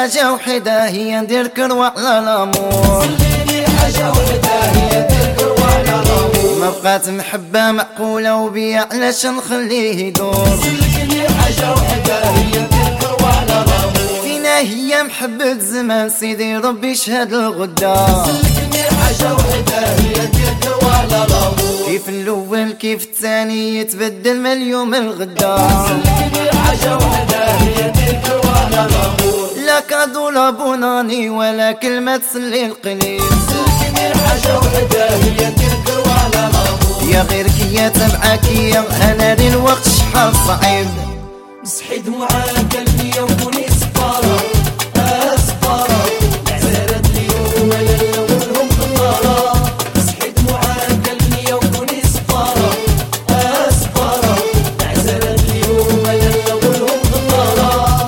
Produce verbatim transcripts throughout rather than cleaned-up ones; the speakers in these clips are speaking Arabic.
حاجة وحدة هي ندير كروة على الأمور. سلكني حاجة وحدة هي ندير كروة على الأمور. ما بقات محبة معقولة وبيا علاش نخليه يدور. سلكني حاجة وحدة هي ندير كروة على الأمور. فينا هي محبة زمان سيدي ربي يشهد الغدا. سلكني حاجة وحدة هي ندير كروة على الأمور. كيف الأول كيف الثاني يتبدل من اليوم الغدا. سلكني حاجة وحدة هي ندير كروة على الأمور. لا كادو لا بوناني ولا كلمة تسلي القليل. سلكني حاجة وحدة هي ندير كروة على الأمور. يا غيرك يا تبعك يا انا لي الوقت شحال صعيب. مسحي دموعك قلبي وكوني سفارة سفارة عزارت اليوم يلا ولهم غدارة. مسحي دموعك قلبي وكوني سفارة سفارة عزارت اليوم يلا ولهم غدارة.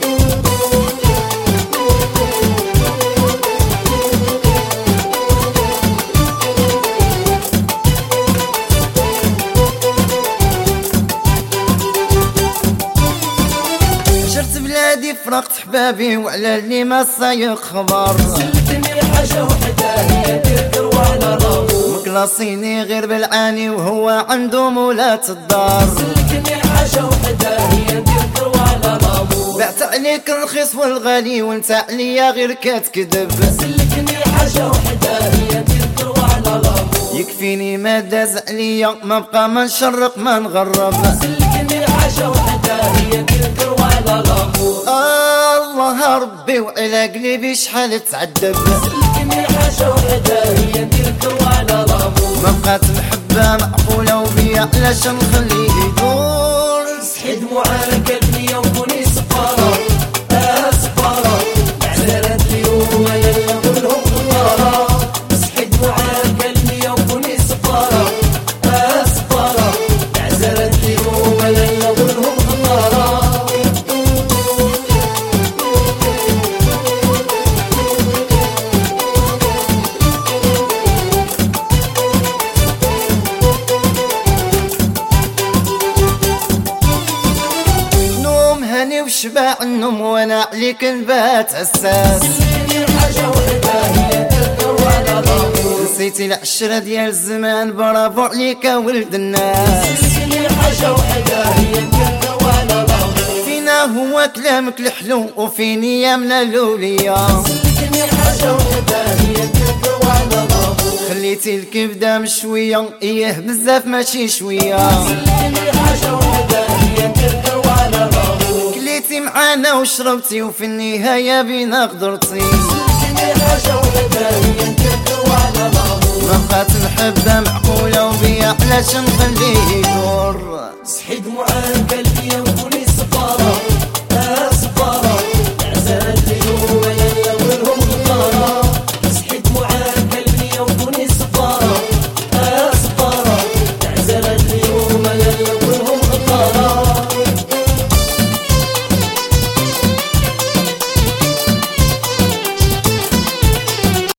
عشرت بلادي فرقت حبابي وعلى اللي ما صايق خبر. سلكني حاجة وحدة هي ندير كروة على الأمور. مكلاصيني غير بالعاني وهو عنده مولاة الدار. سلكني حاجة وحدة هي ندير كروة على الأمور. بعت عليك الرخيص والغالي وانت عليا غير كتكذب. سلكني حاجة وحدة هي ندير كروة على الأمور. يكفيني ما داز عليا ما بقى ما نشرق ما نغرب. سلكني حاجة وحدة هي ندير كروة على الأمور. آه الله ربي وعلى قلبي شحال تعذب. سلكني حاجة وحدة هي ندير كروة على الأمور. ما بقات محبة معقولة وبيا علاش نخليه يدور. مسحي دموعك قلبي وكوني سفارة سفارة عزارت اليوم يلا ولهم غدارة. مسحي دموعك قلبي وكوني سفارة سفارة عزارت اليوم يلا ولهم غدارة. وشبع النوم وانا عليك نبات حساس. سلكني حاجة وحدة هي ندير كروة على الأمور. نسيتي العشرة ديال الزمان برافو عليك ولد الناس. سلكني حاجة وحدة هي ندير كروة على الأمور. فينا هو كلامك الحلو وفيني يا من الأولية. سلكني حاجة وحدة هي ندير كروة على الأمور. خليتي الكبدة مشوية ايه بزاف ماشي شوية. سلكني حاجة وحدة هي ندير كروة على الأمور. كليتي معانا وشربتي وفي النهاية بينا غدرتي. سلكني حاجة وحدة هي ندير كروة على الأمور. ما بقات محبة معقولة وبيا علاش نخليه يدور. مسحي دموعك